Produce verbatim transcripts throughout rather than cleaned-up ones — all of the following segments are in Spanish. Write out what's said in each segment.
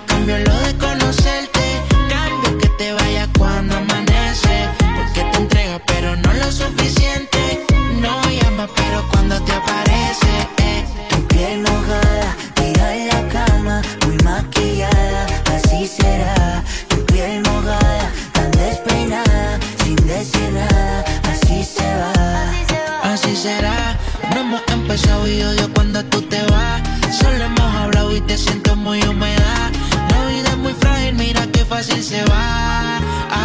cambio lo de conocerte. Cambio que te vayas cuando amanece. Porque te entrega pero no lo suficiente. No llama pero cuando te aparece, eh. Tu piel mojada, tira en la cama, muy maquillada, así será. Tu piel mojada, tan despeinada, sin decir nada, así se va. Así será, no hemos empezado y odio cuando tú te vas. Solo hemos hablado y te siento muy humedad. La vida es muy frágil, mira qué fácil se va.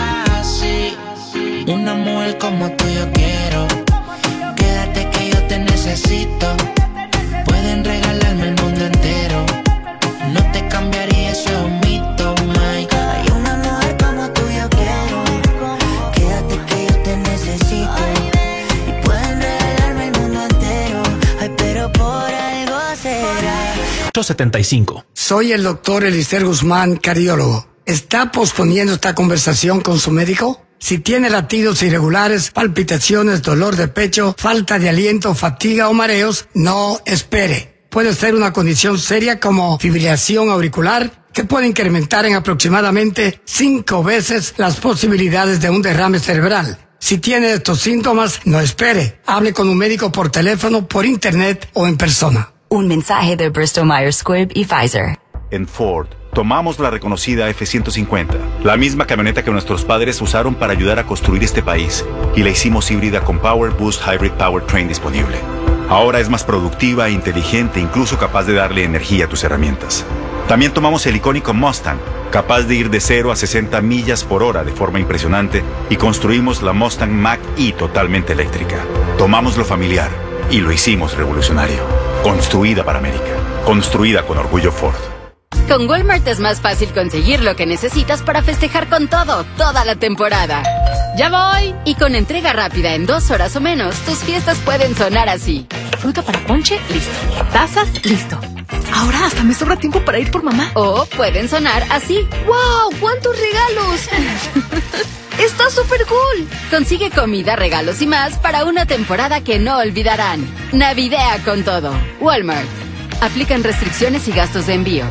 Así, una mujer como tú yo quiero. Quédate que yo te necesito. Pueden regalarme el mundo entero. No te cambiaría, eso es un mito, Mike. Hay una mujer como tú yo quiero. Quédate que yo te necesito. Y pueden regalarme el mundo entero. Ay, pero por algo será. ocho setenta y cinco. Soy el doctor Elister Guzmán, cardiólogo. ¿Está posponiendo esta conversación con su médico? Si tiene latidos irregulares, palpitaciones, dolor de pecho, falta de aliento, fatiga o mareos, no espere. Puede ser una condición seria como fibrilación auricular que puede incrementar en aproximadamente cinco veces las posibilidades de un derrame cerebral. Si tiene estos síntomas, no espere. Hable con un médico por teléfono, por internet o en persona. Un mensaje de Bristol Myers Squibb y Pfizer. En Ford, tomamos la reconocida F ciento cincuenta, la misma camioneta que nuestros padres usaron para ayudar a construir este país, y la hicimos híbrida con Power Boost Hybrid Powertrain disponible. Ahora es más productiva e inteligente, incluso capaz de darle energía a tus herramientas. También tomamos el icónico Mustang, capaz de ir de cero a sesenta millas por hora de forma impresionante, y construimos la Mustang Mach-E totalmente eléctrica. Tomamos lo familiar y lo hicimos revolucionario. Construida para América. Construida con orgullo Ford. Con Walmart es más fácil conseguir lo que necesitas para festejar con todo, toda la temporada. ¡Ya voy! Y con entrega rápida en dos horas o menos, tus fiestas pueden sonar así. Fruta para ponche, listo. Tazas, listo. Ahora hasta me sobra tiempo para ir por mamá. O pueden sonar así. ¡Wow! ¡Cuántos regalos! ¡Está súper cool! Consigue comida, regalos y más para una temporada que no olvidarán. Navidea con todo. Walmart. Aplican restricciones y gastos de envío.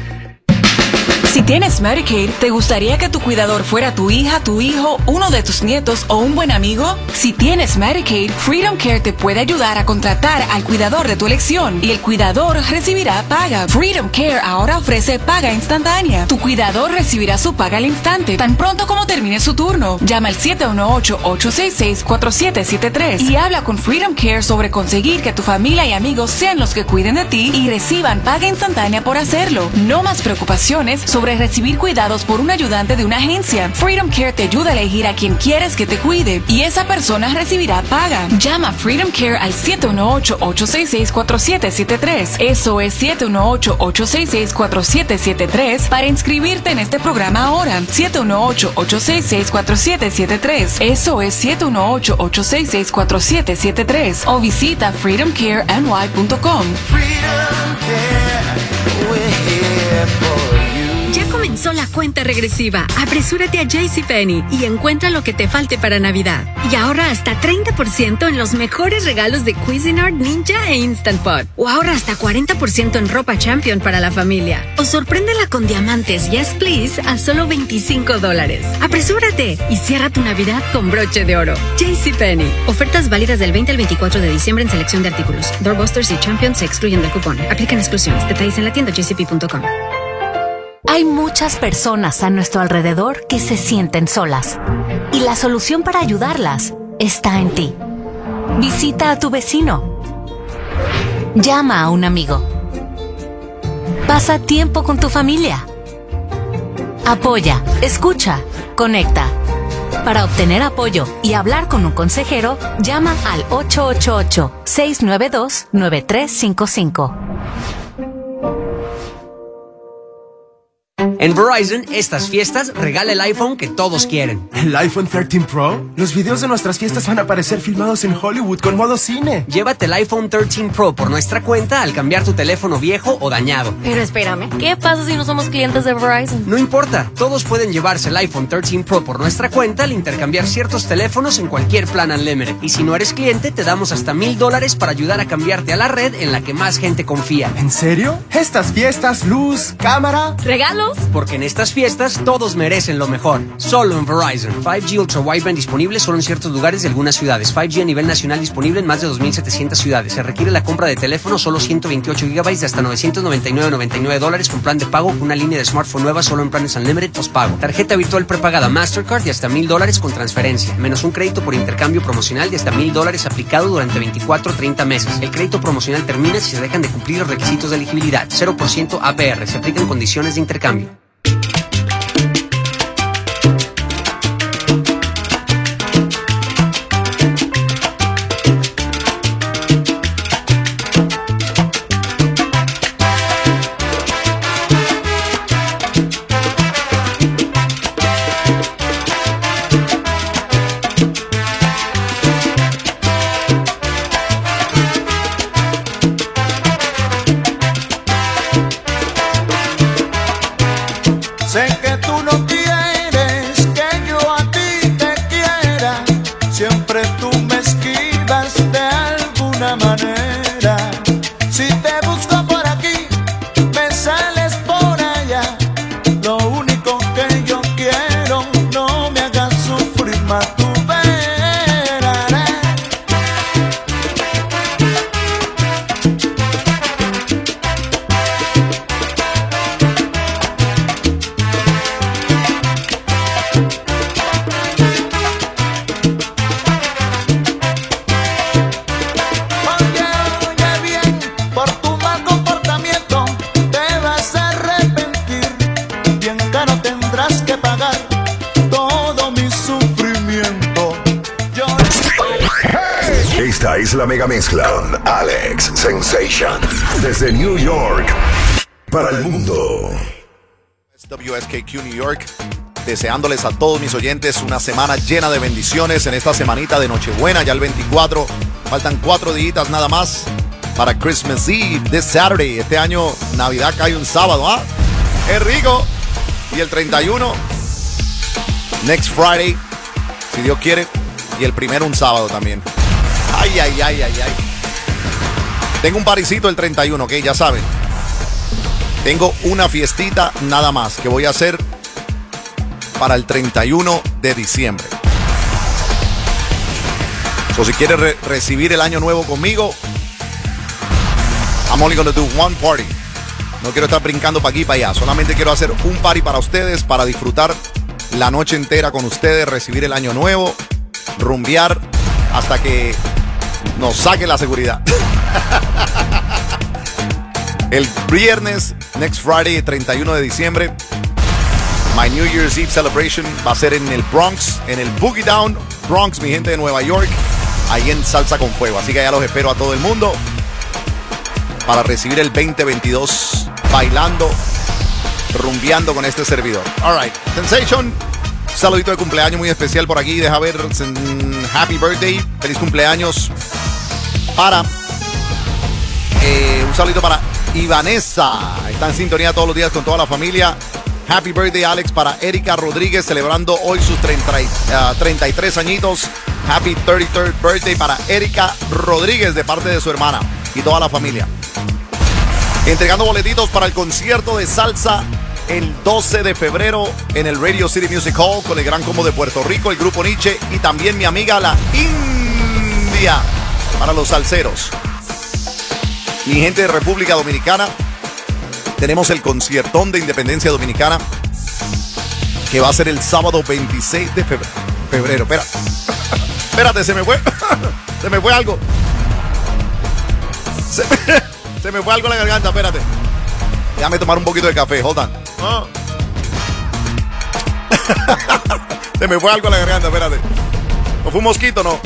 Si tienes Medicaid, ¿te gustaría que tu cuidador fuera tu hija, tu hijo, uno de tus nietos o un buen amigo? Si tienes Medicaid, Freedom Care te puede ayudar a contratar al cuidador de tu elección y el cuidador recibirá paga. Freedom Care ahora ofrece paga instantánea. Tu cuidador recibirá su paga al instante, tan pronto como termine su turno. Llama al siete uno ocho, ocho seis seis, cuatro siete siete tres y habla con Freedom Care sobre conseguir que tu familia y amigos sean los que cuiden de ti y reciban paga instantánea por hacerlo. No más preocupaciones sobre recibir cuidados por un ayudante de una agencia. Freedom Care te ayuda a elegir a quien quieres que te cuide y esa persona recibirá paga. Llama a Freedom Care al siete uno ocho, ocho seis seis, cuatro siete siete tres. Eso es siete uno ocho, ocho seis seis, cuatro siete siete tres para inscribirte en este programa ahora. siete uno ocho, ocho seis seis, cuatro siete siete tres. Eso es siete uno ocho, ocho seis seis, cuatro siete siete tres o visita freedom care n y punto com. Freedom Care, we're here for you. Ya comenzó la cuenta regresiva. Apresúrate a JCPenney y encuentra lo que te falte para Navidad. Y ahorra hasta treinta por ciento en los mejores regalos de Cuisinart, Ninja e Instant Pot. O ahorra hasta cuarenta por ciento en ropa Champion para la familia. O sorpréndela con diamantes Yes Please a solo veinticinco dólares. Apresúrate y cierra tu Navidad con broche de oro. JCPenney. Ofertas válidas del veinte al veinticuatro de diciembre en selección de artículos. Doorbusters y Champion se excluyen del cupón. Aplican exclusiones. Detalles en la tienda j c p punto com. Hay muchas personas a nuestro alrededor que se sienten solas. Y la solución para ayudarlas está en ti. Visita a tu vecino. Llama a un amigo. Pasa tiempo con tu familia. Apoya, escucha, conecta. Para obtener apoyo y hablar con un consejero, llama al ocho ocho ocho, seis nueve dos, nueve tres cinco cinco. En Verizon, estas fiestas, regala el iPhone que todos quieren. ¿El iPhone trece Pro? Los videos de nuestras fiestas van a aparecer filmados en Hollywood con modo cine. Llévate el iPhone trece Pro por nuestra cuenta al cambiar tu teléfono viejo o dañado. Pero espérame, ¿qué pasa si no somos clientes de Verizon? No importa, todos pueden llevarse el iPhone trece Pro por nuestra cuenta al intercambiar ciertos teléfonos en cualquier plan Unlimited. Y si no eres cliente, te damos hasta mil dólares para ayudar a cambiarte a la red en la que más gente confía. ¿En serio? Estas fiestas, luz, cámara... ¿Regalos? Porque en estas fiestas todos merecen lo mejor. Solo en Verizon. cinco G Ultra Wideband disponible solo en ciertos lugares de algunas ciudades. cinco G a nivel nacional disponible en más de dos mil setecientas ciudades. Se requiere la compra de teléfono solo ciento veintiocho gigabytes de hasta novecientos noventa y nueve con noventa y nueve dólares con plan de pago con una línea de smartphone nueva solo en planes Unlimited postpago. Tarjeta virtual prepagada Mastercard de hasta mil dólares con transferencia. Menos un crédito por intercambio promocional de hasta mil dólares aplicado durante veinticuatro a treinta meses. El crédito promocional termina si se dejan de cumplir los requisitos de elegibilidad. cero por ciento A P R. Se aplican condiciones de intercambio. Esta es la mega mezcla con Alex Sensation desde New York para el mundo. W S K Q New York, deseándoles a todos mis oyentes una semana llena de bendiciones en esta semanita de Nochebuena, ya el veinticuatro, faltan cuatro días nada más para Christmas Eve, this Saturday. Este año Navidad cae un sábado, ¿ah? ¡Es rico! Y el treinta y uno, next Friday, si Dios quiere, y el primero un sábado también. Ay, ay, ay, ay, ay. Tengo un parisito el treinta y uno, ¿ok? Ya saben. Tengo una fiestita nada más que voy a hacer para el treinta y uno de diciembre. So, si quieres re recibir el año nuevo conmigo, I'm only gonna do one party. No quiero estar brincando para aquí y para allá. Solamente quiero hacer un party para ustedes, para disfrutar la noche entera con ustedes, recibir el año nuevo, rumbear hasta que nos saque la seguridad. El viernes, next Friday, treinta y uno de diciembre, my New Year's Eve celebration va a ser en el Bronx, en el Boogie Down Bronx, mi gente de Nueva York, ahí en Salsa con Fuego. Así que ya los espero a todo el mundo para recibir el veinte veintidós bailando, rumbeando con este servidor. All right, Sensation. Saludito de cumpleaños muy especial por aquí. Deja ver, happy birthday, feliz cumpleaños para eh, un saludito para Ivanesa. Está en sintonía todos los días con toda la familia. Happy birthday, Alex, para Erika Rodríguez, celebrando hoy sus treinta, uh, treinta y tres añitos. Happy thirty-third birthday para Erika Rodríguez de parte de su hermana y toda la familia. Entregando boletitos para el concierto de salsa el doce de febrero en el Radio City Music Hall con el Gran Combo de Puerto Rico, el Grupo Nietzsche y también mi amiga la India para los salseros. Mi gente de República Dominicana, tenemos el conciertón de Independencia Dominicana que va a ser el sábado veintiséis de febrero. febrero. Espera. Espérate, se me fue. Se me fue algo. Se, se me fue algo en la garganta, espérate. Déjame tomar un poquito de café, hold on. Oh. Se me fue algo en la garganta, espérate. ¿No fue un mosquito, no?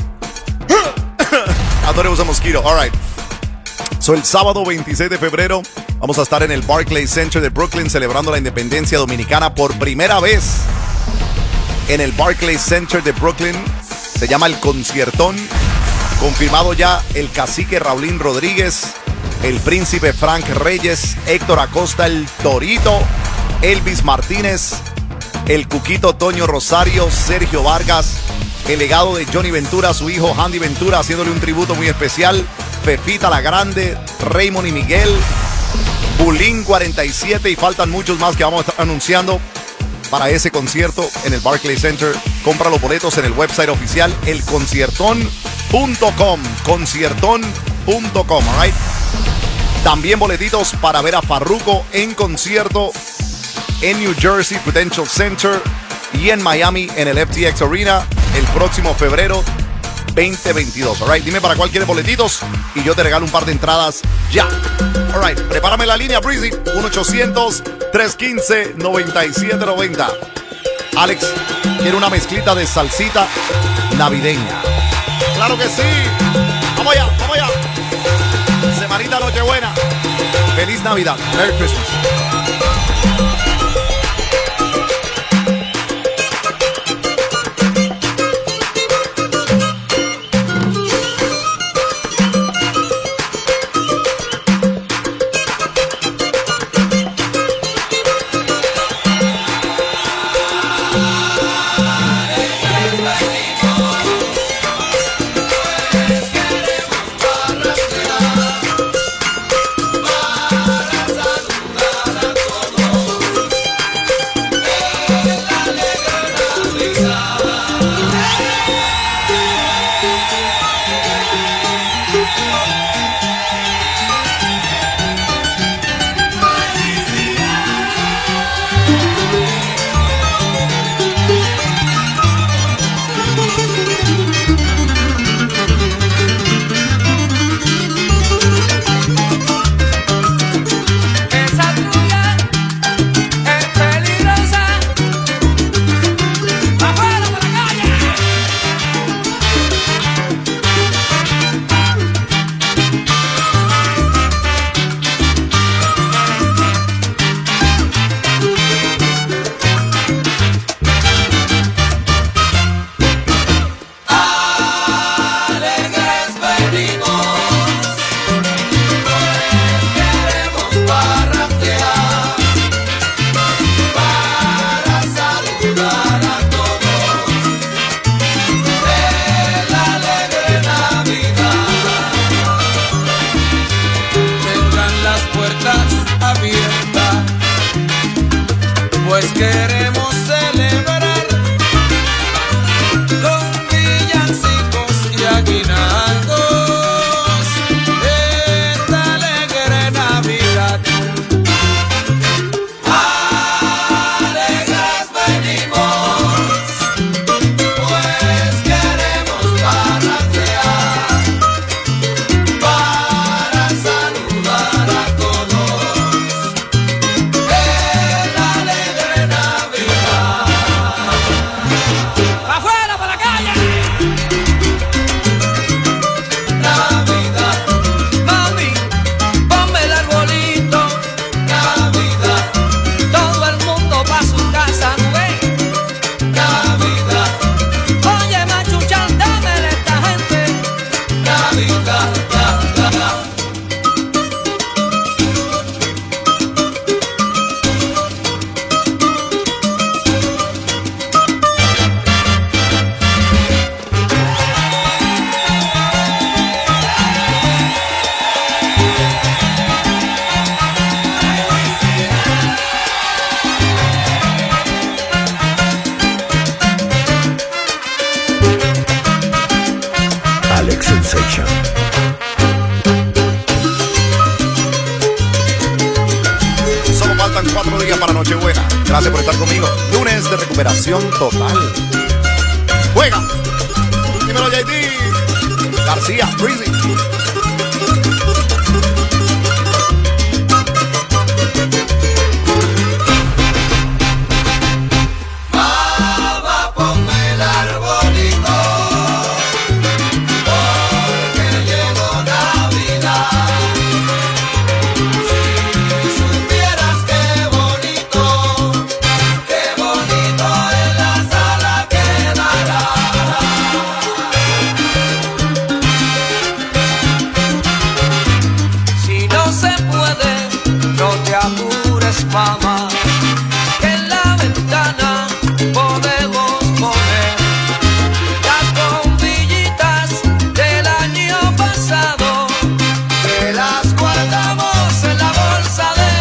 I thought it was a mosquito. All right. So, el sábado veintiséis de febrero vamos a estar en el Barclays Center de Brooklyn celebrando la independencia dominicana por primera vez en el Barclays Center de Brooklyn. Se llama el Conciertón. Confirmado ya el cacique Raulín Rodríguez, el príncipe Frank Reyes, Héctor Acosta, el Torito, Elvis Martínez, el Cuquito Toño Rosario, Sergio Vargas, el legado de Johnny Ventura, su hijo Handy Ventura, haciéndole un tributo muy especial, Pepita la Grande, Raymond y Miguel, Bulín cuarenta y siete y faltan muchos más que vamos a estar anunciando para ese concierto en el Barclays Center. Compra los boletos en el website oficial el conciertón punto com, conciertón punto com, all right? También boletitos para ver a Farruko en concierto en New Jersey Prudential Center y en Miami en el F T X Arena el próximo febrero veinte veintidós. All right, dime para cuál quieres boletitos y yo te regalo un par de entradas ya. All right, prepárame la línea, Breezy. uno ochocientos, tres uno cinco, nueve siete nueve cero. Alex, quiero una mezclita de salsita navideña. ¡Claro que sí! ¡Vamos allá, vamos allá! Semanita Nochebuena. ¡Feliz Navidad! ¡Merry Christmas! Gracias por estar conmigo. Lunes de recuperación total. Juega. Dímelo, J D. García, Breezy. Mamá, que en la ventana podemos poner las bombillitas del año pasado, que las guardamos en la bolsa de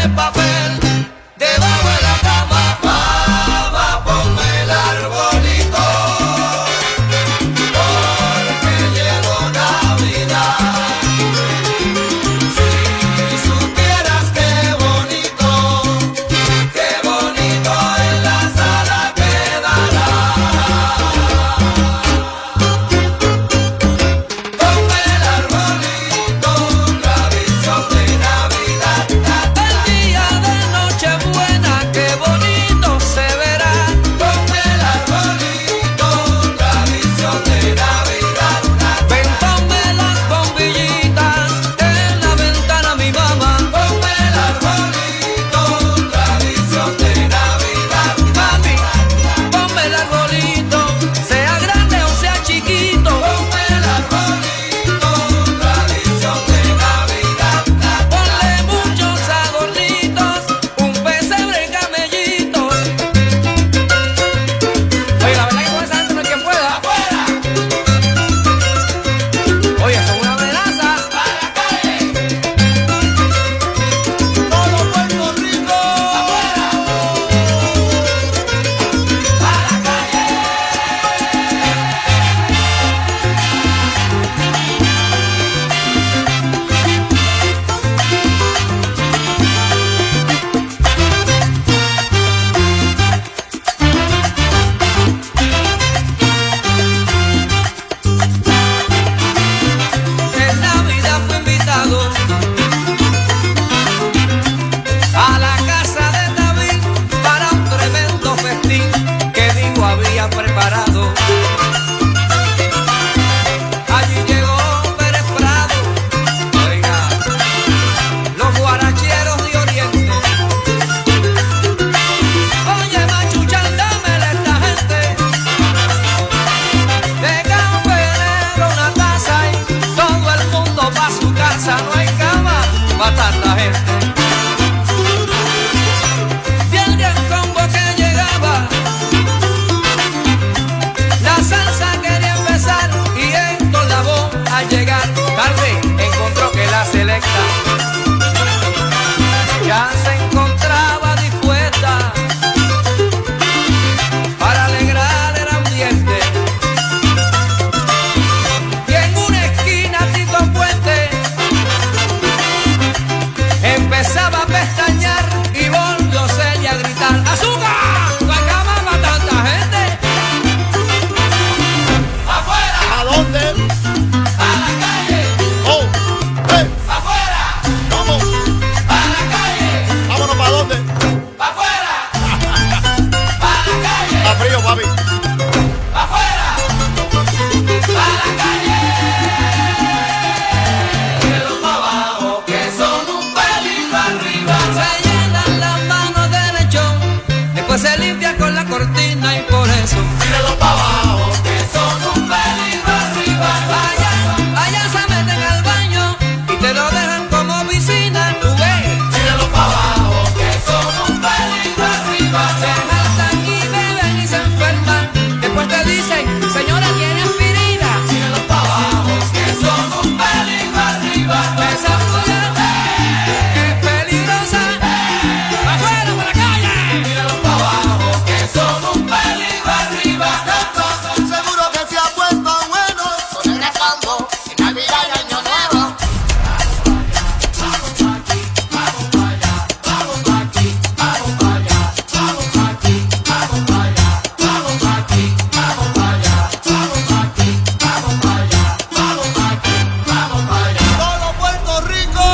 eso. Tíralo pa' abajo, que son un peligro arriba. Allá, allá se meten al baño y te lo dejan como piscina, tú ves. Tíralo pa' abajo, que son un peligro arriba. Se jaltan y beben y se enferman. Después te dicen, señora, ¿tiene aspirina? Tíralo pa' abajo, que son un peligro arriba. Esa tuya es peligrosa. ¡Pa' afuera, para la calle! Tíralo pa' abajo, que son un peligro arriba. Seguro que se ha puesto bueno con el recambo en Navidad y Año Nuevo. Vamos pa' aquí, vamos pa' allá, vamos pa' aquí, vamos pa' allá, vamos pa' aquí, vamos pa' allá, vamos pa' aquí, vamos pa' allá, vamos pa' aquí, vamos pa' allá, vamos pa' aquí, vamos pa' allá. Todo Puerto Rico.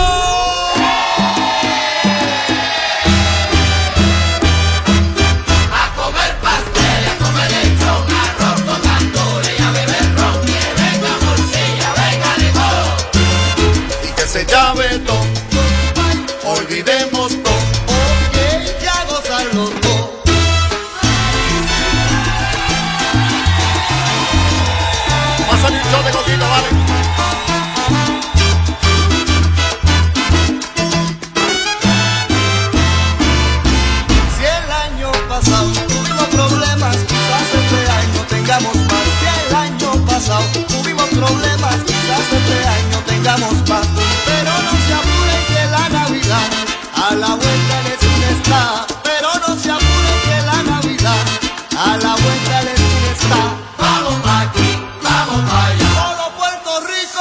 A comer pastel, a comer lechón, arroz con gandules y a beber ron. Que venga morcilla, venga limón. Y que se llame todo, olvidemos todo. Oye, ya gozarlo todo. Va a salir un shot de coquito, ¿vale? Si el año pasado tuvimos problemas, quizás este año tengamos más. Si el año pasado tuvimos problemas, quizás este año tengamos más. Pero no se apuren que la Navidad a la vuelta de la esquina está. Pero no se apuren que la Navidad a la vuelta de la esquina está. Vamos pa' aquí, vamos pa' allá. Todo Puerto Rico.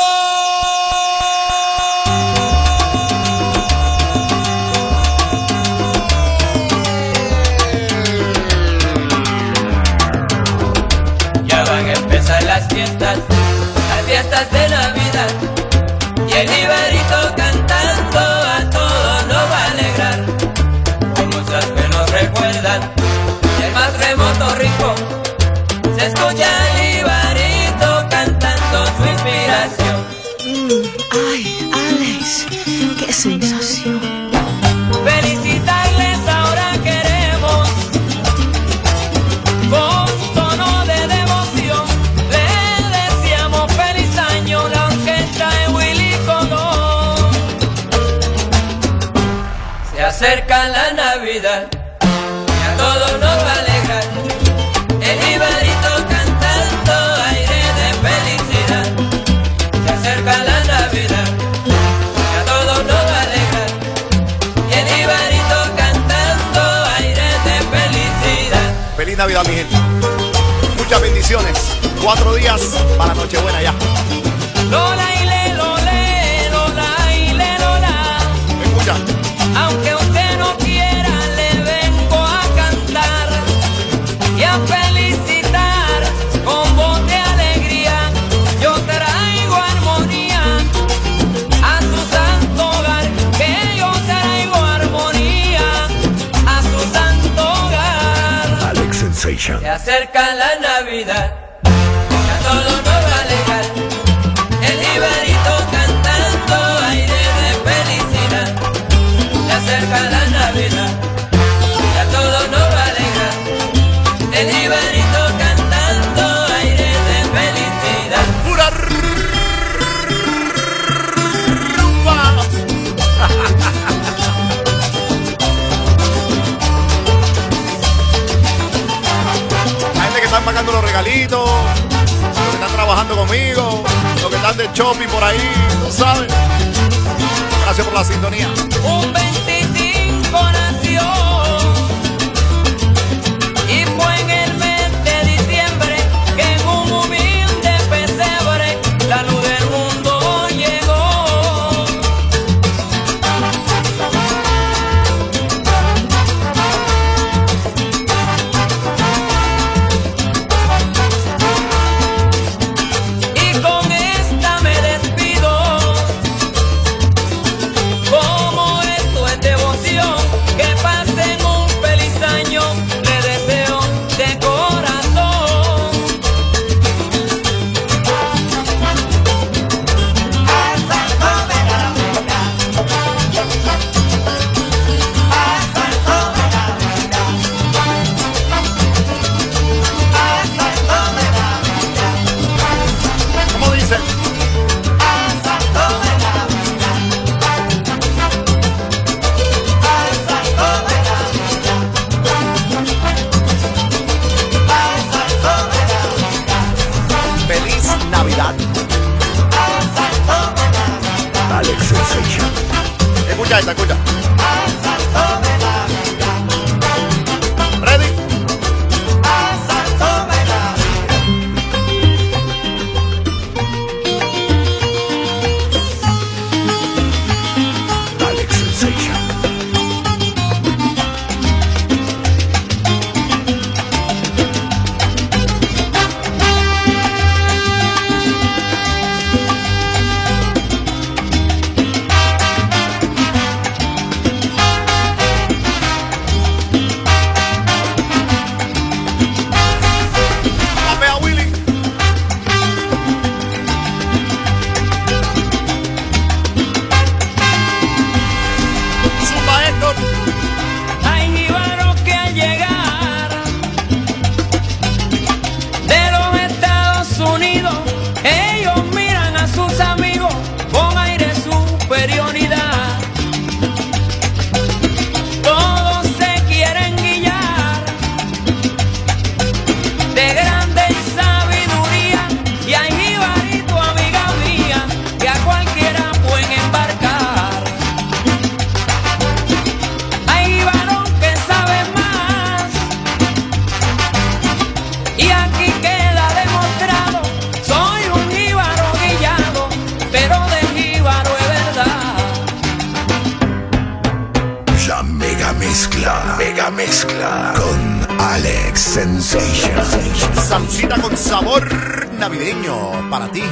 Ya van a empezar las fiestas, las fiestas de Navidad. Y el Ibarito cantando a todos nos va a alegrar. Con muchas que nos recuerdan, y el más remoto rincón, se escucha el Ibarito cantando su inspiración. Ay, Alex, qué sensación. Felicitarles ahora queremos, con tono de devoción, le deseamos feliz año la orquesta de Willy Colón. Se acerca la Navidad y a todos nos va a alegrar. El Ibarito cantando aire de felicidad. Se acerca la Navidad y a todos nos va a alegrar. Y el Ibarito cantando aire de felicidad. Feliz Navidad, mi gente. Muchas bendiciones. Cuatro días para Nochebuena ya. Lola y le, lole, lola y le, lola. Escucha. Aunque usted no quiera, le vengo a cantar y a felicitar con voz de alegría. Yo traigo armonía a su santo hogar, que yo traigo armonía a su santo hogar. Alex Sensation. Se acerca la Navidad, a todos nos va a alegrar. El Ibarito cantando aire de felicidad. Se acerca la Navidad, y a todos nos va a alegrar. El Ibarito cantando aire de felicidad. ¡Pura rumba! La gente que están pagando los regalitos, los que están trabajando conmigo, los que están de shopping por ahí, tú sabes. Gracias por la sintonía. Un veinticinco nació y fue en el mes de diciembre que en un humilde pesebre la luz del mundo llegó. Y con esta me despido. Como esto es Escucha esta, escucha. Ready. Alex Sensation. Papea Willy. Zumba Héctor. Hay jíbaros que al llegar de los Estados Unidos, ellos miran a sus amigos con aire de superioridad. Todos se quieren guiar de grande sabiduría, y hay jibarito, amiga mía, que a cualquiera pueden embarcar. Hay jíbaros que saben más, y aquí queda demostrado, soy un jíbaro guillado, pero de jíbaro es verdad. La mega mezcla. Mega mezcla. Con Alex Sensation. Salsita con sabor navideño para ti.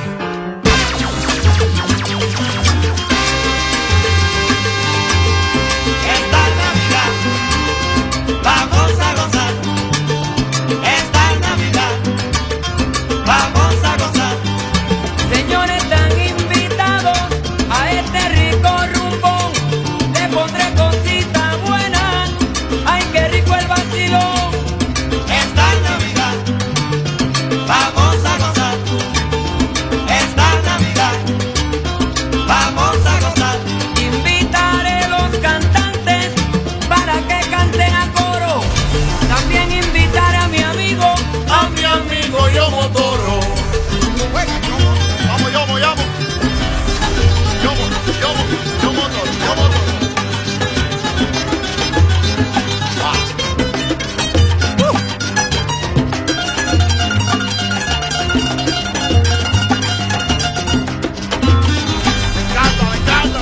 Esta Navidad vamos a gozar. Esta Navidad vamos a gozar. Señores, están invitados a este rico rumbón. Le pondré cositas buenas. Ay, qué rico el vacilón. Esta Navidad vamos a gozar. Esta Navidad vamos a gozar. Invitaré los cantantes para que canten a coro. También invitaré a mi amigo, A mi amigo Yomo Toro. Vamos, Yomo, Yomo. Yomo, Yomo, Yomo Toro, Yomo Toro. Ah. Uh. Me encanta, me encanta.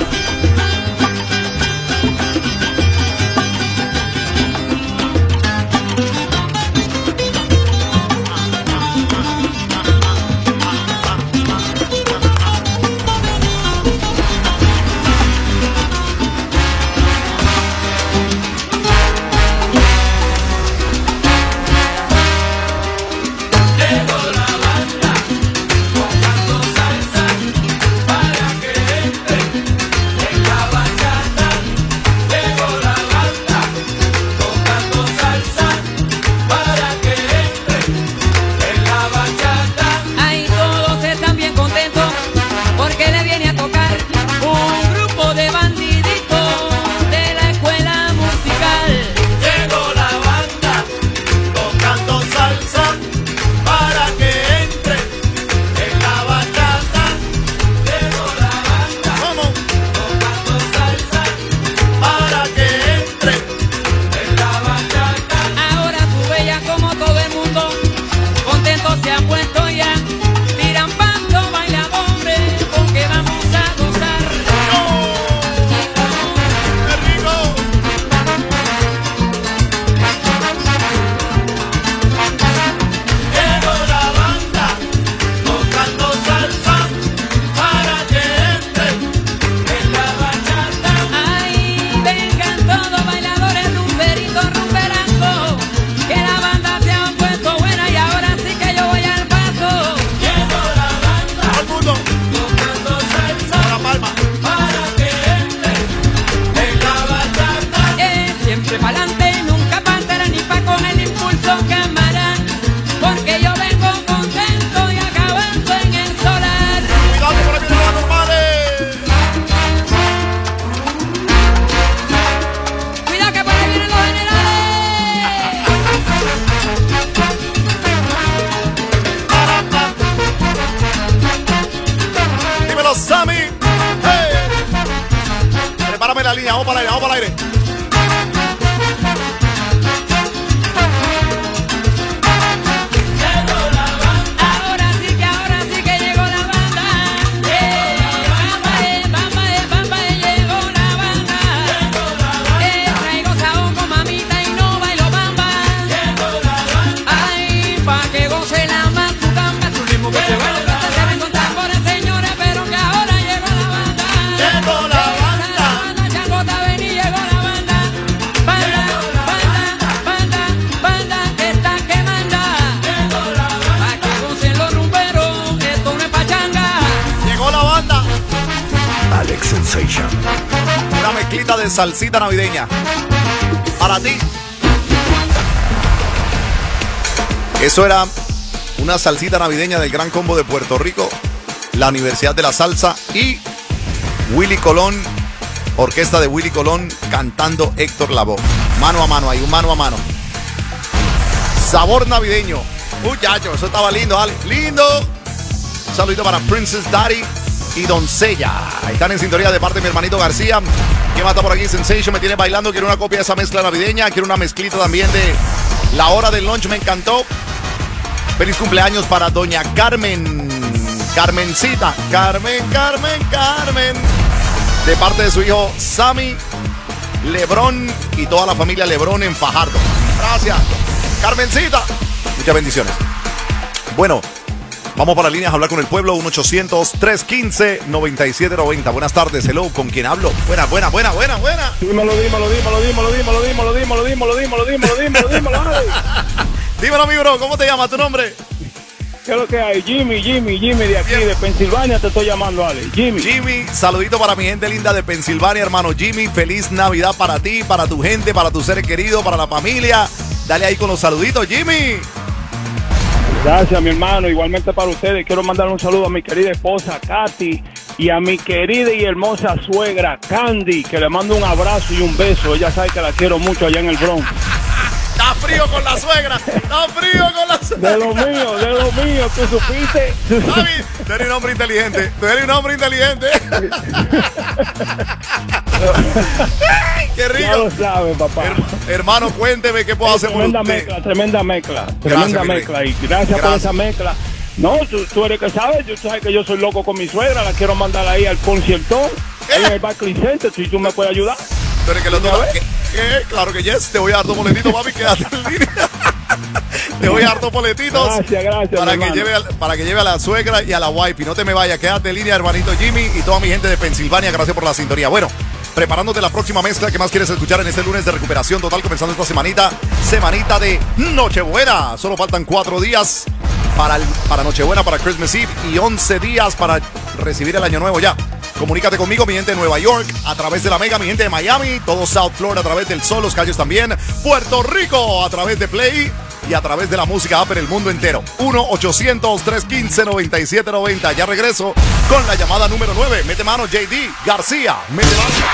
línea, vamos para el aire, vamos para el aire. Sensation. Una mezclita de salsita navideña para ti. Eso era una salsita navideña del Gran Combo de Puerto Rico, la Universidad de la Salsa y Willy Colón, orquesta de Willy Colón cantando Héctor Lavoe. Mano a mano, ahí un mano a mano. Sabor navideño. Muchachos, eso estaba lindo, dale. Lindo. Un saludito para Princess Daddy y Doncella. Ahí están en sintonía de parte de mi hermanito García. ¿Qué mata por aquí? Sensation me tiene bailando. Quiero una copia de esa mezcla navideña. Quiero una mezclita también de La Hora del Lunch. Me encantó. Feliz cumpleaños para doña Carmen. Carmencita. Carmen, Carmen, Carmen. De parte de su hijo Sammy, Lebrón y toda la familia Lebrón en Fajardo. Gracias, Carmencita. Muchas bendiciones. Bueno, vamos para líneas a hablar con el pueblo. uno ochocientos, trescientos quince, noventa y siete noventa. Buenas tardes, hello, ¿con quién hablo? Buena, buena, buena, buena, buena. Dímelo, dímelo, dímelo, dímelo, dímelo, dímelo, dímelo, dímelo, dímelo, dímelo, dímelo, dímelo, Ale. Dímelo, mi bro, ¿cómo te llamas? ¿Tu nombre? ¿Qué es lo que hay? Jimmy, Jimmy, Jimmy de aquí, de Pensilvania, te estoy llamando, Ale. Jimmy. Jimmy, saludito para mi gente linda de Pensilvania, hermano Jimmy. Feliz Navidad para ti, para tu gente, para tus seres queridos, para la familia. Dale ahí con los saluditos, Jimmy. Gracias, mi hermano. Igualmente para ustedes. Quiero mandar un saludo a mi querida esposa, Katy, y a mi querida y hermosa suegra, Candy, que le mando un abrazo y un beso. Ella sabe que la quiero mucho allá en el Bronx. Está frío con la suegra. Está frío con la suegra. De lo mío, de lo mío. ¿Tú supiste? David, tú eres un hombre inteligente. Tú eres un hombre inteligente. ¡Qué rico! Ya lo sabes, papá. Her hermano, cuénteme qué puedo hacer por tremenda usted. Mezcla, tremenda mezcla. Tremenda Gracias, mezcla. Y gracias, gracias por esa mezcla. No, tú, tú eres que sabes. Tú sabes que yo soy loco con mi suegra. La quiero mandar ahí al concierto. En el Barclays Center. Si tú me puedes ayudar. Tú eres que lo tengo. ¿Qué? ¿Qué? Claro que yes. Te voy a dar dos boletitos, papi. Quédate en línea. Te voy a dar dos boletitos. Gracias, gracias. Para que, lleve a, para que lleve a la suegra y a la wife. No te me vayas. Quédate en línea, hermanito Jimmy. Y toda mi gente de Pensilvania. Gracias por la sintonía. Bueno, preparándote la próxima mezcla que más quieres escuchar en este lunes de recuperación total, comenzando esta semanita, semanita de Nochebuena. Solo faltan cuatro días para, el, para Nochebuena, para Christmas Eve y once días para recibir el Año Nuevo ya. Comunícate conmigo, mi gente de Nueva York, a través de la Mega, mi gente de Miami, todo South Florida a través del Sol, Los Cayos también, Puerto Rico a través de Play y a través de la música app en el mundo entero. uno ochocientos, trescientos quince, noventa y siete noventa. Ya regreso con la llamada número nueve. Mete mano, J D García. Mete mano.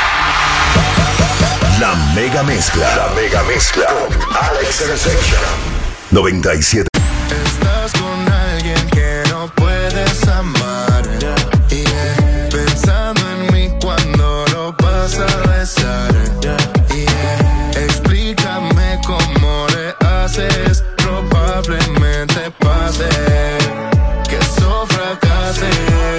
La Mega Mezcla. La Mega Mezcla. Con Alex Sensation. noventa y siete. Estás con alguien que no puedes amar. Yeah. Pensando en mí cuando lo vas a besar. Yeah. Explícame cómo le haces. Probablemente pase que eso fracase.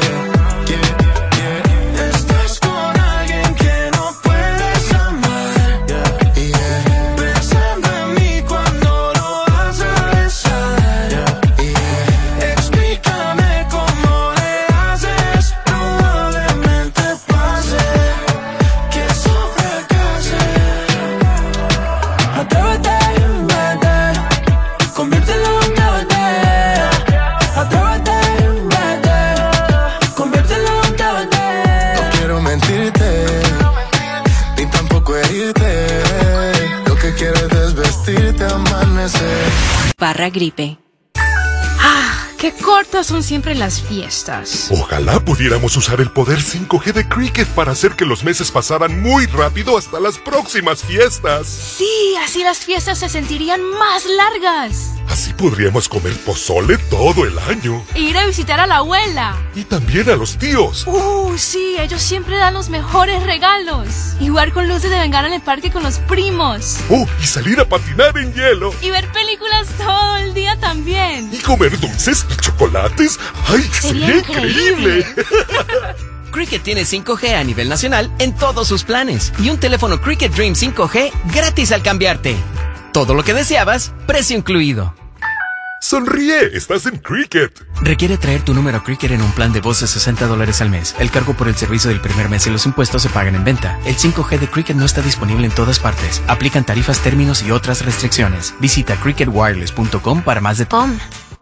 Barra gripe. Ah, qué cortas son siempre las fiestas. Ojalá pudiéramos usar el poder cinco G de Cricket para hacer que los meses pasaran muy rápido hasta las próximas fiestas. Sí, así las fiestas se sentirían más largas. Así podríamos comer pozole todo el año. E ir a visitar a la abuela. Y también a los tíos. Uh, sí, ellos siempre dan los mejores regalos. Y jugar con luces de bengala en el parque con los primos. Oh, y salir a patinar en hielo. Y ver películas todo el día también. Y comer dulces y chocolates. ¡Ay, sería, sería increíble! increíble. Cricket tiene cinco G a nivel nacional en todos sus planes. Y un teléfono Cricket Dream cinco G gratis al cambiarte. Todo lo que deseabas, precio incluido. ¡Sonríe! ¡Estás en Cricket! Requiere traer tu número Cricket en un plan de voz de sesenta dólares al mes. El cargo por el servicio del primer mes y los impuestos se pagan en venta. El cinco G de Cricket no está disponible en todas partes. Aplican tarifas, términos y otras restricciones. Visita cricket wireless punto com para más detalles.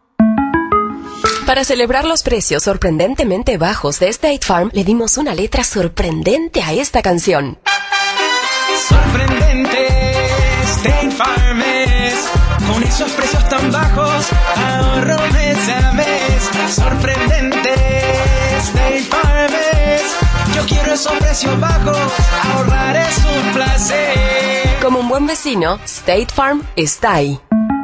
Para celebrar los precios sorprendentemente bajos de State Farm, le dimos una letra sorprendente a esta canción. Sorprendente, State Farm es. Con esos precios tan bajos, ahorro mes a mes. Sorprendente, State Farm es. Yo quiero esos precios bajos, ahorrar es un placer. Como un buen vecino, State Farm está ahí.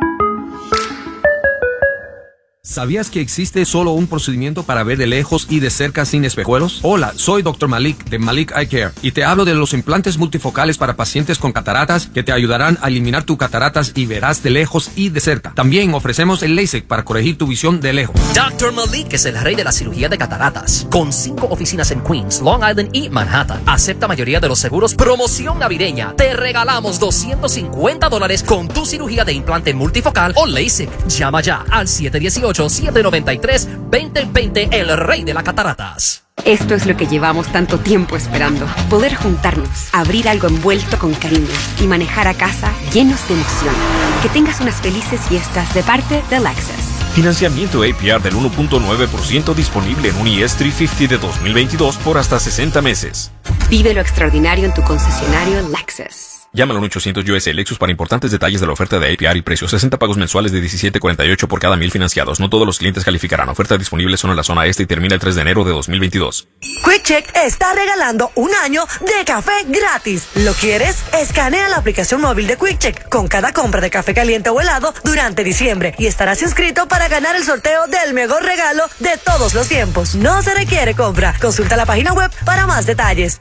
¿Sabías que existe solo un procedimiento para ver de lejos y de cerca sin espejuelos? Hola, soy doctor Malik de Malik Eye Care y te hablo de los implantes multifocales para pacientes con cataratas que te ayudarán a eliminar tus cataratas y verás de lejos y de cerca. También ofrecemos el LASIK para corregir tu visión de lejos. doctor Malik es el rey de la cirugía de cataratas. Con cinco oficinas en Queens, Long Island y Manhattan. Acepta mayoría de los seguros. Promoción navideña. Te regalamos doscientos cincuenta dólares con tu cirugía de implante multifocal o LASIK. Llama ya al siete uno ocho, siete nueve tres, dos cero dos cero, el rey de las cataratas. Esto es lo que llevamos tanto tiempo esperando. Poder juntarnos, abrir algo envuelto con cariño y manejar a casa llenos de emoción. Que tengas unas felices fiestas de parte de Lexus. Financiamiento A P R del uno punto nueve por ciento disponible en un I S trescientos cincuenta de dos mil veintidós por hasta sesenta meses. Vive lo extraordinario en tu concesionario Lexus. Llama al uno ochocientos U S A Lexus para importantes detalles de la oferta de A P R y precios. sesenta pagos mensuales de diecisiete cuarenta y ocho por cada mil financiados. No todos los clientes calificarán. Oferta disponible solo en la zona este y termina el tres de enero de dos mil veintidós. Quick Check está regalando un año de café gratis. ¿Lo quieres? Escanea la aplicación móvil de Quick Check con cada compra de café caliente o helado durante diciembre y estarás inscrito para ganar el sorteo del mejor regalo de todos los tiempos. No se requiere compra. Consulta la página web para más detalles.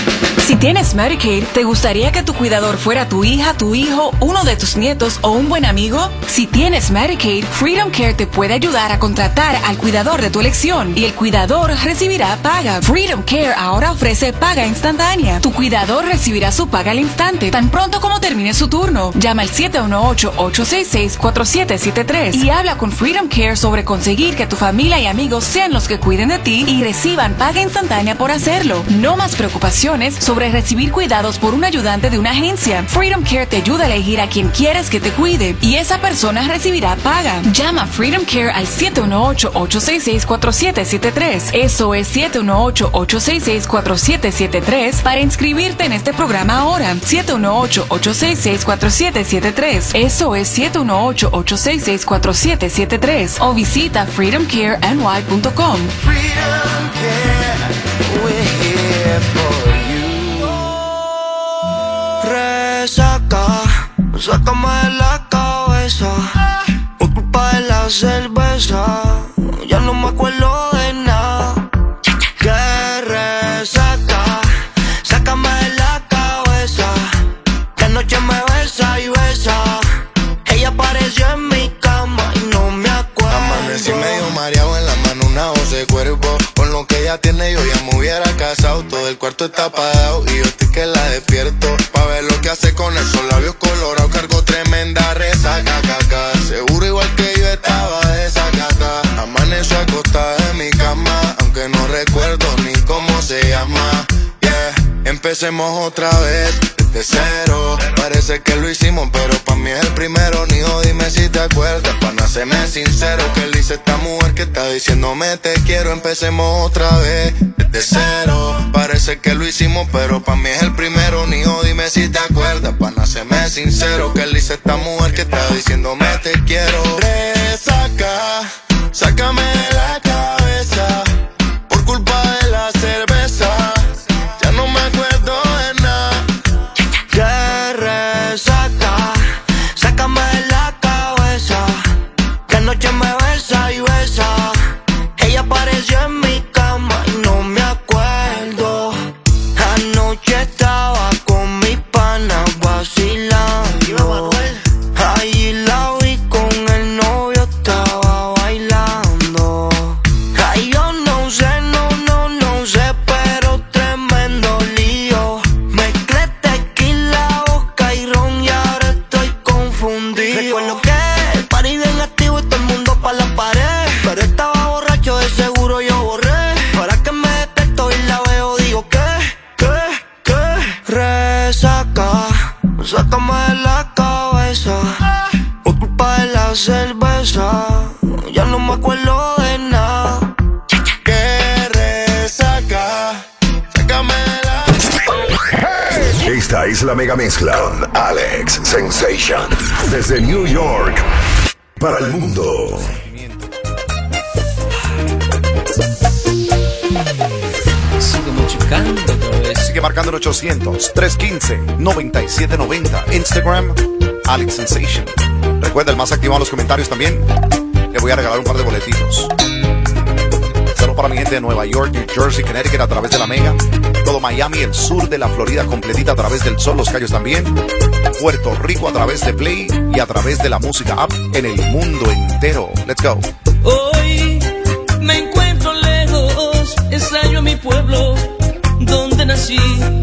Si tienes Medicaid, ¿te gustaría que tu cuidador fuera tu hija, tu hijo, uno de tus nietos o un buen amigo? Si tienes Medicaid, Freedom Care te puede ayudar a contratar al cuidador de tu elección y el cuidador recibirá paga. Freedom Care ahora ofrece paga instantánea. Tu cuidador recibirá su paga al instante, tan pronto como termine su turno. Llama al siete uno ocho, ocho seis seis, cuatro siete siete tres y habla con Freedom Care sobre conseguir que tu familia y amigos sean los que cuiden de ti y reciban paga instantánea por hacerlo. No más preocupaciones sobre recibir cuidados por un ayudante de una agencia. Freedom Care te ayuda a elegir a quien quieres que te cuide y esa persona recibirá paga. Llama a Freedom Care al siete uno ocho, ocho seis seis, cuatro siete siete tres. Eso es siete uno ocho, ocho seis seis, cuatro siete siete tres para inscribirte en este programa ahora. siete uno ocho, ocho seis seis, cuatro siete siete tres. Eso es siete uno ocho, ocho seis seis, cuatro siete siete tres o visita freedom care n y punto com. Freedom Care, we're here for you. Resaca, sácame de la cabeza. Por culpa de la cerveza, ya no me acuerdo de nada. Que resaca, sácame de la cabeza. Que anoche me besa y besa. Ella apareció en mi cama y no me acuerdo. Amanecí medio mareado, en la mano una voz de cuerpo. Con lo que ella tiene yo ya me hubiera casado. Todo el cuarto está apagado y yo estoy que la despierto. Pa' ver lo que hace con esos labios colorados. Cargo tremenda resaca, caca. Seguro igual que yo estaba desacata. Amaneció acostada en mi cama, aunque no recuerdo ni cómo se llama. Yeah, empecemos otra vez desde cero. Parece que lo hicimos, pero pa' mí es el primero. Nijo, dime si te acuerdas, pana, séme sincero. Que le hice esta mujer que está diciéndome te quiero. Empecemos otra vez desde cero. Parece que lo hicimos, pero pa' mí es el primero. Nijo, dime si te acuerdas, pana, séme sincero. Que le hice esta mujer que está diciéndome te quiero. Resaca, sácame de la cabeza. Por culpa de la cerveza, ya no me acuerdo de nada. Que resaca, sácame de la cabeza. la cerveza, ya no me acuerdo de nada. Que resaca, sácame la... Esta es la mega mezcla con Alex Sensation. Desde New York para el mundo. Sigo machucando otra vez. Sigue marcando el ochocientos, trescientos quince, noventa y siete noventa. Instagram, Alex Sensation. Recuerda, el más activado en los comentarios también. Le voy a regalar un par de boletitos. Saludos para mi gente de Nueva York, New Jersey, Connecticut a través de la Mega. Todo Miami, el sur de la Florida completita a través del Sol, Los Cayos también. Puerto Rico a través de Play y a través de la música app en el mundo entero. Let's go. Hoy me encuentro lejos, extraño a mi pueblo donde nací.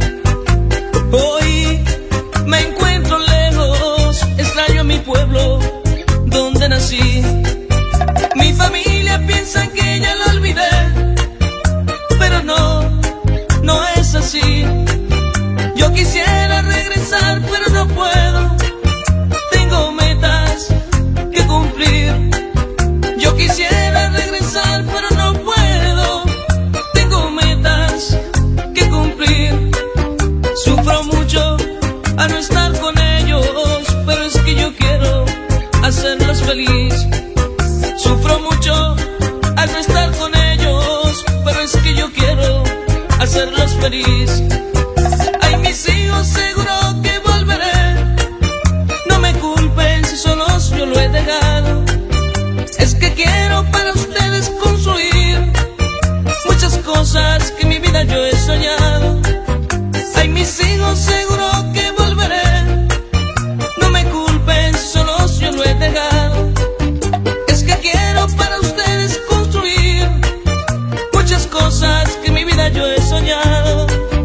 Hoy me encuentro lejos, extraño a mi pueblo donde nací. Mi familia piensa que ya la olvidé, pero no, no es así. Yo quisiera regresar, pero no puedo. Tengo metas que cumplir. Yo quisiera regresar, pero no puedo. Tengo metas que cumplir. Sufro mucho a no estar con ellos, pero es que yo quiero hacerlos feliz. Sufro mucho al no estar con ellos, pero es que yo quiero hacerlos feliz. Ay, mis hijos, seguro que volveré. No me culpen si solos yo lo he dejado. Es que quiero para ustedes construir muchas cosas que en mi vida yo he soñado. Ay, mis hijos, seguro que volveré. No me culpen si solos yo lo he dejado. Es que quiero para ustedes construir muchas cosas que en mi vida yo he soñado.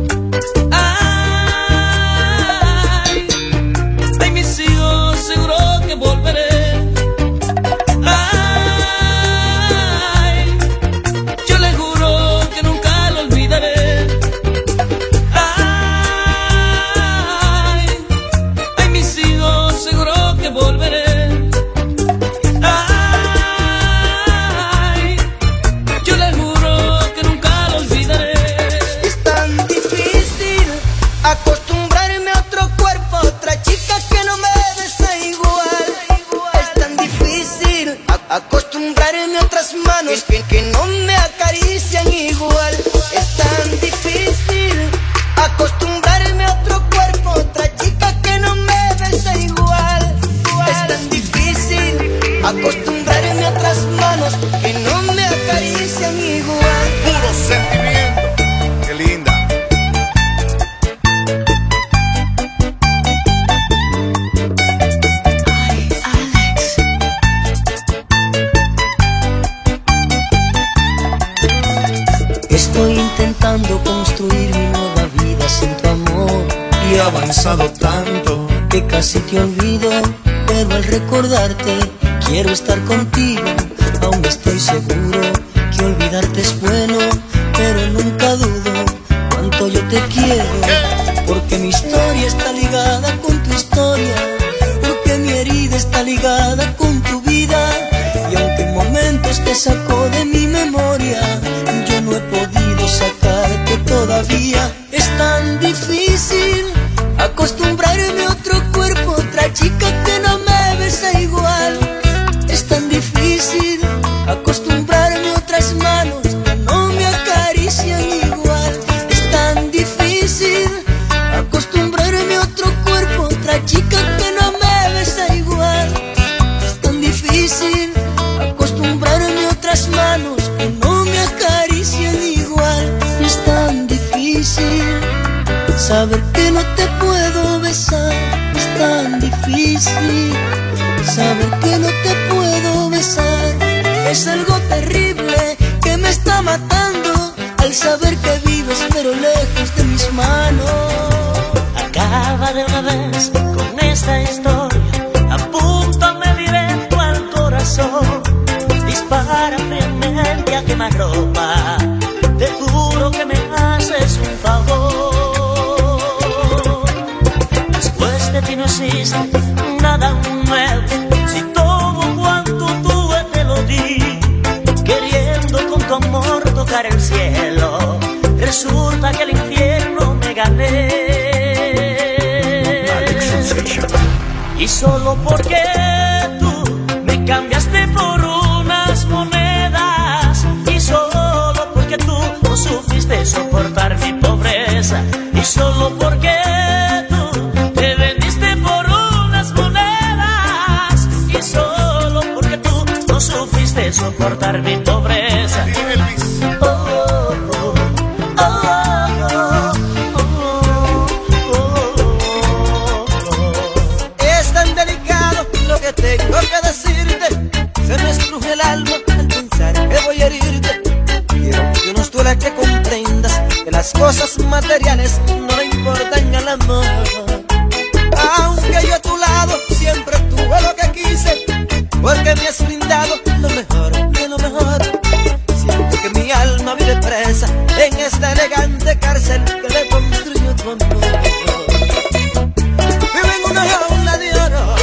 Ay, ay, mis hijos, seguro que volveré. Ay, yo le juro que nunca lo olvidaré. Ay, ay, mis hijos, seguro que volveré. Ay, yo le juro que nunca lo olvidaré. Es tan difícil acostumbrarme a otro cuerpo, a otra chica que no me besa igual. Es tan difícil a- acostumbrarme a otras manos que, que no me acarician igual. Es tan difícil acostumbrarme a otro cuerpo, a otra chica que no me besa igual. Es tan difícil acostumbrarme a otras manos que no me acarician igual. Puro sentimiento. Qué linda. Estoy intentando construir mi nueva vida sin tu amor. Y he avanzado tanto que casi te olvido. Pero al recordarte quiero estar contigo. Aún estoy seguro que olvidarte es bueno, pero nunca dudo cuánto yo te quiero. Porque mi historia está ligada con tu historia, porque mi herida está ligada con tu vida. Y aunque en momentos te sacó de mi memoria, yo no he podido sacarte todavía. Es tan difícil acostumbrarme a otro cuerpo, otra chica que no me besa igual. Es tan difícil acostumbrarme a otras manos que no me acarician igual. Es tan difícil acostumbrarme a otro cuerpo, otra chica que no me besa igual. Es tan difícil acostumbrarme a otras manos que no me acarician igual. Es tan difícil saber que no te puedo besar. Es tan difícil saber que no te puedo besar. Es algo terrible que me está matando al saber que vives pero lejos de mis manos. Acaba de una vez con esta historia, apúntame directo al corazón. Dispara fríamente a quemarropa, te juro que me haces un favor. Después de ti no existe nada nuevo, si todo Y solo porque tú me cambiaste por unas monedas, y solo porque tú no supiste soportar mi pobreza, y solo porque tú te vendiste por unas monedas, y solo porque tú no supiste soportar mi pobreza. Oh, oh, oh, oh, oh, oh, oh, oh. Es tan delicado lo que tengo que decirte, se me estruje el alma al pensar que voy a herirte. Quiero que nos duela que comprendas que las cosas materiales no le importan al amor. Aunque yo a tu lado siempre tuve lo que quise, porque me has brindado lo mejor de lo mejor. Siento que mi alma vive presa en esta elegante cárcel que le construyó tu amor. Vive en una jaula de oro,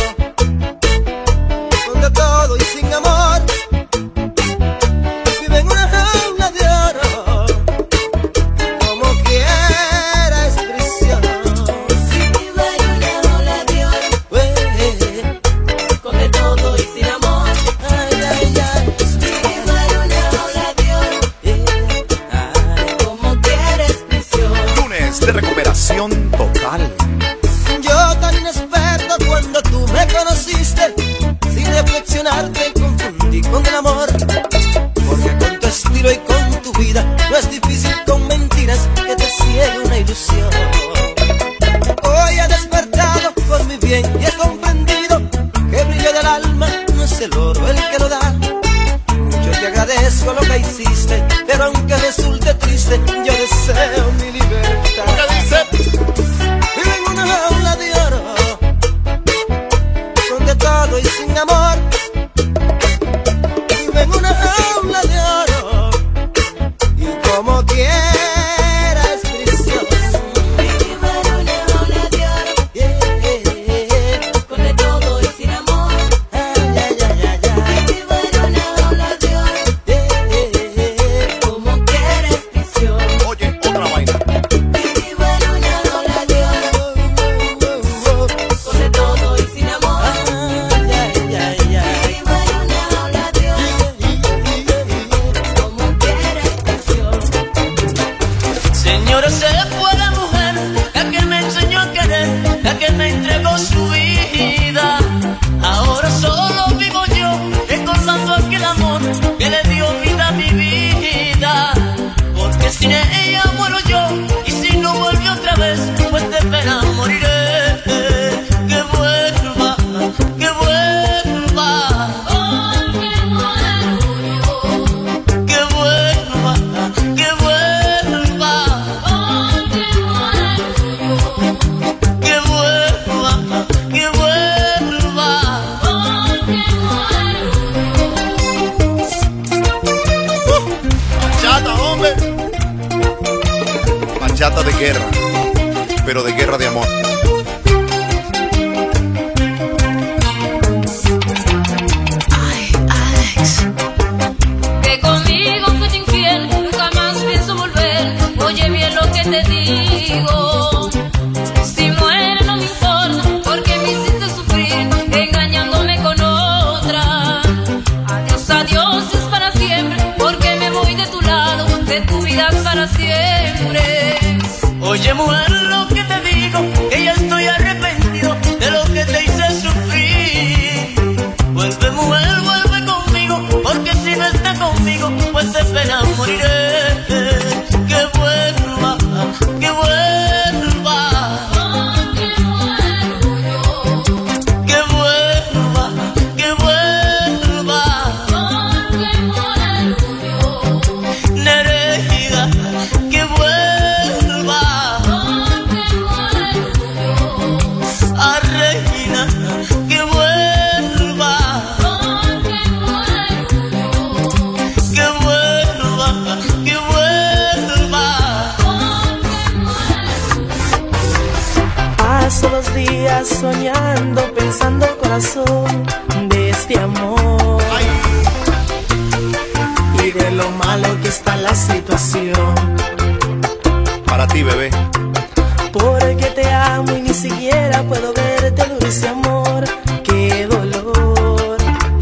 donde todo y sin amor. Vive en una jaula de oro, como quiera es prisión. Vive en una jaula de oro, come todo y sin amor. Ay, ay, ay. Vive en una jaula de oro, ay, como quiera es prisión. Lunes de recuperación total. Yo tan inexperto cuando tú me conociste, sin reflexionar te confundí con el amor. Porque con tu estilo y con tu vida no es difícil con mentiras que te ciegue una ilusión. Hoy he despertado por mi bien y he comprendido que el brillo del alma no es el oro el que lo da. Yo te agradezco lo que hiciste, pero aunque resulte triste, yo deseo mi libertad. ¿Qué dice? Vive en una jaula de oro, donde todo y sin amor. Vive en una jaula de oro, y como quiera es prisión. Vive en una jaula de oro, yeah, donde todo y sin amor. Ay, ay, ay, ay, ay. Vive en una jaula de oro, yeah, como quiera es prisión. Oye, otra vaina. Vive en una jaula de oro, donde todo y sin amor. Ay, ay, ay, ay. Vive en una jaula de oro, como quiera es prisión. Señora, se fue la mujer, la que me enseñó a querer, la que me entregó su vida. Ahora solo vivo yo, recordando aquel amor que le dio vida a mi vida. Porque sin ella muero yo, y si no vuelve otra vez, pues de pena moriré. Que vuelva, que vuelva. Que vuelva, que vuelva. Que vuelva, que vuelva. Bachata, hombre. Bachata de guerra, pero de guerra de amor. Que conmigo fuiste infiel, nunca más pienso volver. Oye bien lo que te digo. Si muere no me importa, porque me hiciste sufrir, engañándome con otra. Adiós, adiós es para siempre, porque me voy de tu lado, de tu vida para siempre. Oye, mujer, lo que te digo, que ya estoy arrepentido de lo que te hice sufrir. Vuelve, mujer, vuelve conmigo, porque si no está conmigo, pues de pena moriré. Que vuelva, que vuelva. Que vuelva, que vuelva. Nereida, que vuelva. A Regina, que vuelva. Que vuelva, que vuelva. Paso los días soñando, pensando corazón de este amor y de lo malo que está la situación. Para ti, bebé. Porque te amo y ni siquiera puedo verte lucir. ese amor, qué dolor.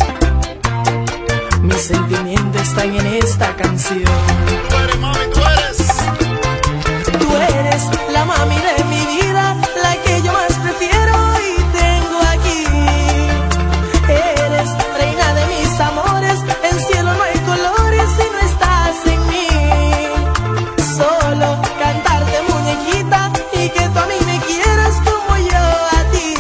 Mis sentimientos están en esta canción. Tú eres, mami, tú eres. Tú eres la mami de mi vida, la que yo más prefiero y tengo aquí. Eres reina de mis amores, en cielo no hay colores si no estás en mí. Solo cantarte muñequita y que tú a mí me quieras como yo a ti.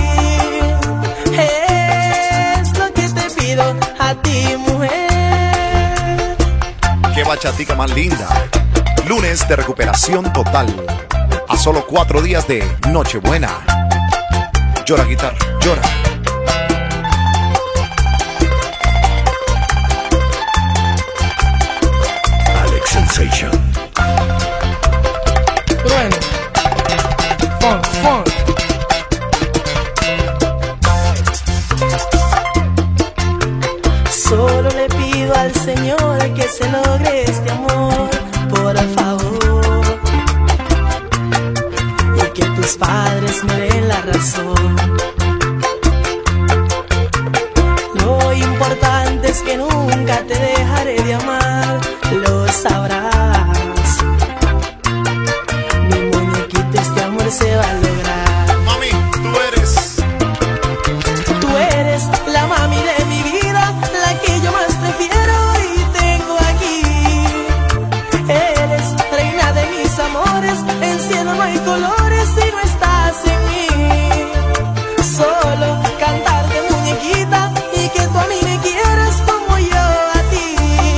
Es lo que te pido a ti, mujer. Qué bachatica más linda. Lunes de recuperación total. A solo cuatro días de Nochebuena. Llora, guitarra, llora. Alex Sensation. Trueno. Funk, funk. Solo le pido al Señor que se logre este amor, por favor, y que tus padres me den la razón. Lo importante es que nunca te dejaré de amar, lo sabrás. Mi muñequita, este amor se va a lograr. Mami, tú eres. Tú eres la mami de mi vida, la que yo más prefiero y tengo aquí. Eres reina de mis amores, en cielo no hay colores si no estás en mí. Solo cantarte muñequita y que tú a mí me quieras como yo a ti.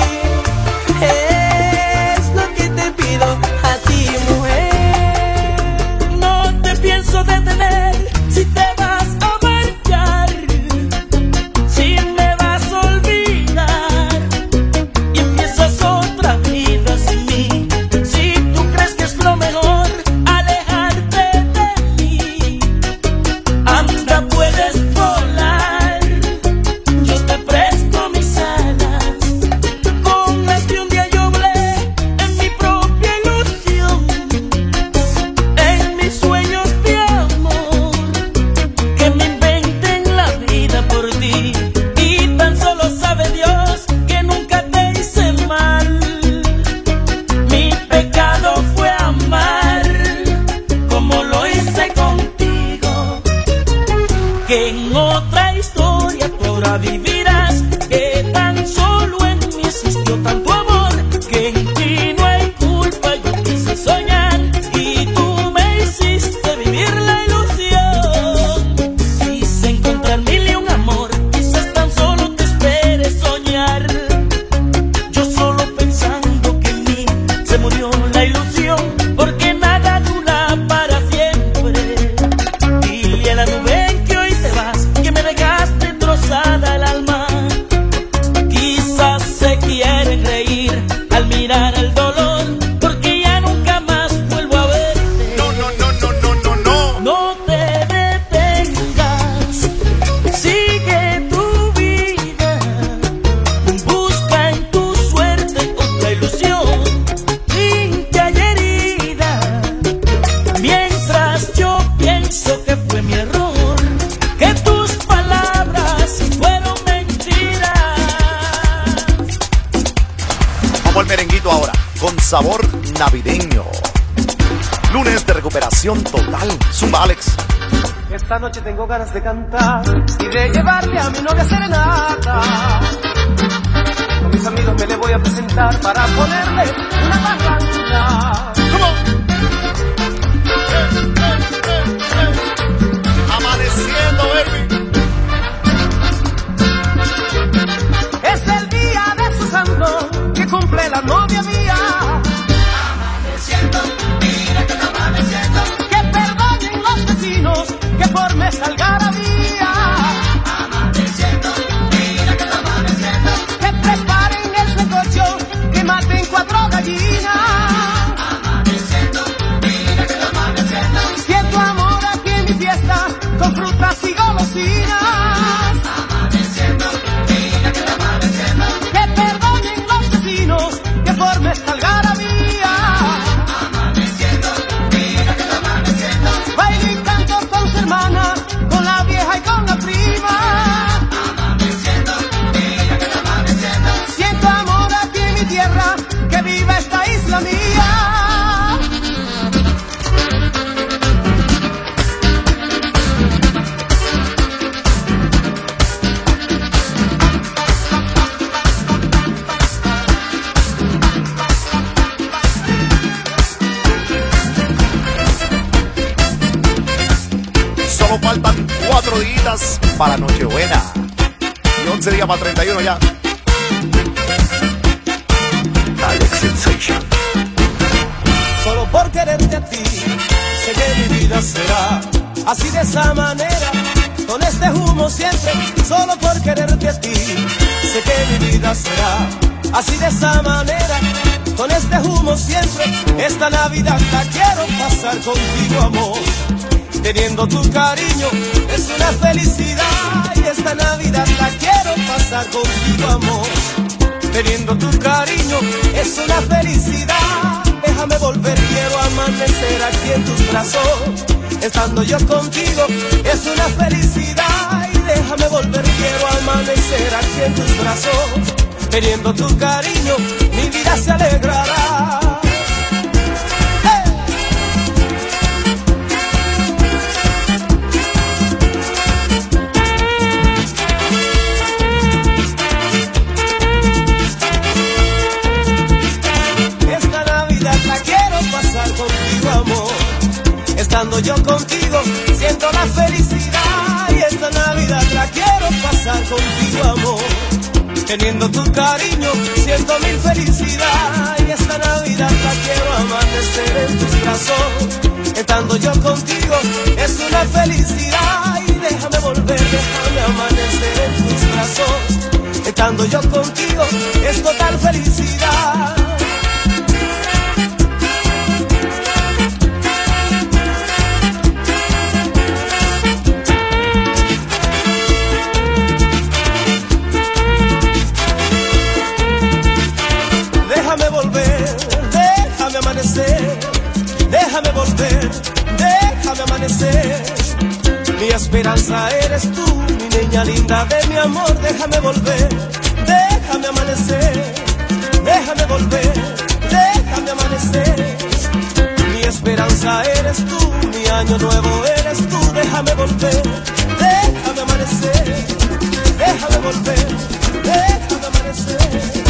Es lo que te pido a ti, mujer. No te pienso detener si te vas a marchar, si me vas a olvidar y empiezas otra vida sin mí. Si tú crees que es lo mejor alejarte de mí, anda, puedes volar. Yo te presto mis alas. Con este un día yo volé en mi propia ilusión, en mis sueños de amor, que me inventen la vida por ti. Y tan solo sabe Dios que nunca te hice mal. Mi pecado fue amar como lo hice contigo, que en otra historia tú ahora vivirás, que tan solo en mí existió tanto amor, que en ti no hay culpa. Yo quise soñar y tú me hiciste vivir la ilusión. Quise encontrar mil y un amor, quizás tan solo te espere soñar. Yo solo pensando que en mí se murió la ilusión, porque nada dura para siempre. Dile a la nube que hoy te vas, que me dejaste trozada el alma. Quizás se quieren reír al mirar el dolor, porque ya nunca más vuelvo a verte. No, no, no, no, no, no, no. No te detengas, sigue tu vida, busca en tu suerte otra ilusión, sin que haya herida. Mientras yo pienso que fue mi error, que tus palabras fueron mentiras. Vamos al merenguito ahora, con sabor navideño. Lunes de recuperación total. Zumba, Alex. Esta noche tengo ganas de cantar y de llevarle a mi novia serenata. Con mis amigos me le voy a presentar para ponerle una parranda. Amaneciendo, baby. Es el día de su santo que cumple la novia mía. Amaneciendo, mira que está amaneciendo. Que perdonen los vecinos que por mes algarabía. Amaneciendo, mira que está amaneciendo. Que preparen el sancocho, que maten cuatro gallinas. semanitas para Nochebuena. Y once días para treinta y uno ya. Alex Sensation. Solo por quererte a ti, sé que mi vida será así de esa manera, con este humo siempre. Solo por quererte a ti, sé que mi vida será así de esa manera, con este humo siempre. Esta Navidad la quiero pasar contigo, amor, teniendo tu cariño es una felicidad. Y esta Navidad la quiero pasar contigo, amor, teniendo tu cariño es una felicidad. Déjame volver, quiero amanecer aquí en tus brazos, estando yo contigo es una felicidad. Y déjame volver, quiero amanecer aquí en tus brazos, teniendo tu cariño mi vida se alegrará. Estando yo contigo, siento la felicidad. Y esta Navidad la quiero pasar contigo, amor, teniendo tu cariño, siento mi felicidad. Y esta Navidad la quiero amanecer en tus brazos, estando yo contigo, es una felicidad. Y déjame volver, déjame amanecer en tus brazos, estando yo contigo, es total felicidad. Déjame volver, déjame amanecer. Mi esperanza eres tú, mi niña linda de mi amor. Déjame volver, déjame amanecer. Déjame volver, déjame amanecer. Mi esperanza eres tú, mi año nuevo eres tú. Déjame volver, déjame amanecer. Déjame volver, déjame amanecer.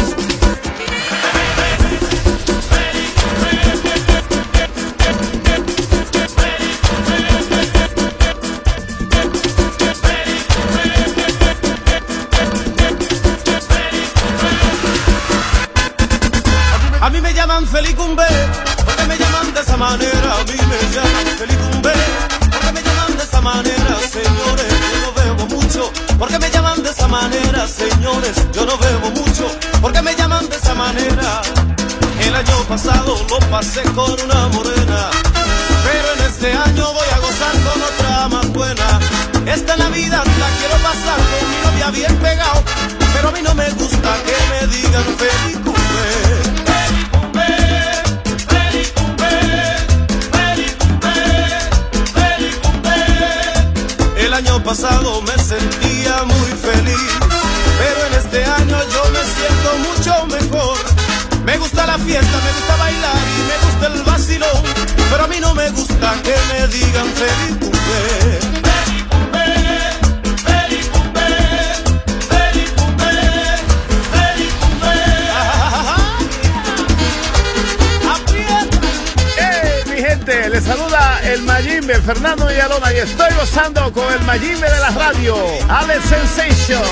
A mí me llaman Felicumbe, porque me llaman de esa manera. A mí me llaman Felicumbe, porque me llaman de esa manera. Señores, yo no bebo mucho, porque me llaman de esa manera. Señores, yo no bebo mucho, porque me llaman de esa manera. El año pasado lo pasé con una morena, pero en este año voy a gozar con otra más buena. Esta Navidad la quiero pasar con mi novia bien pegado, pero a mí no me gusta que me digan Felicumbe. El año pasado me sentía muy feliz, pero en este año yo me siento mucho mejor. Me gusta la fiesta, me gusta bailar y me gusta el vacilón, pero a mí no me gusta que me digan Felicumbe. Les saluda el Mayimbe, Fernando Villalona, y estoy gozando con el Mayimbe de la radio, Alex Sensation.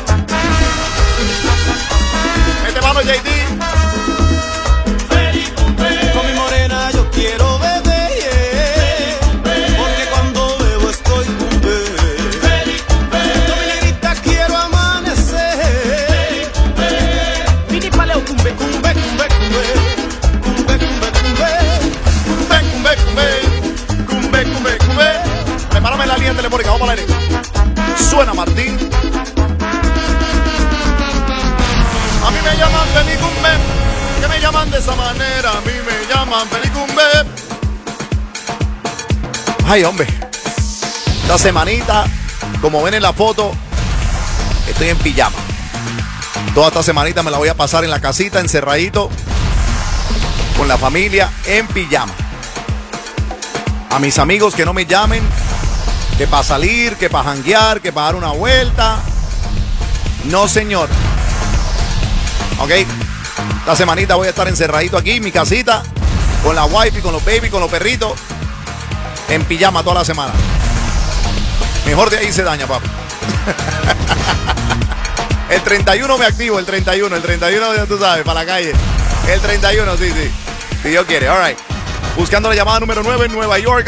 Mete mano, J D. Con mi morena yo quiero beber, yeah, porque cuando bebo estoy cumbe. Con mi negrita quiero amanecer. Mini paleo cumbe, cumbe, cumbe, cumbe. Cumbe, cumbe, cumbe. Prepárame la línea telefónica, vamos al aire. Suena Martín. A mí me llaman Felicumbe, que me llaman de esa manera. A mí me llaman Felicumbe. Ay, hombre. Esta semanita, como ven en la foto, estoy en pijama. Toda esta semanita me la voy a pasar en la casita, encerradito, con la familia, en pijama. A mis amigos que no me llamen, que para salir, que para janguear, que para dar una vuelta. No, señor. Ok. Esta semanita voy a estar encerradito aquí en mi casita, con la wife, con los baby, con los perritos, en pijama toda la semana. Mejor de ahí se daña, papi. El treinta y uno me activo, el treinta y uno, el treinta y uno, ya tú sabes, para la calle. El treinta y uno, sí, sí. Si Dios quiere, all right. Buscando la llamada número nueve en Nueva York.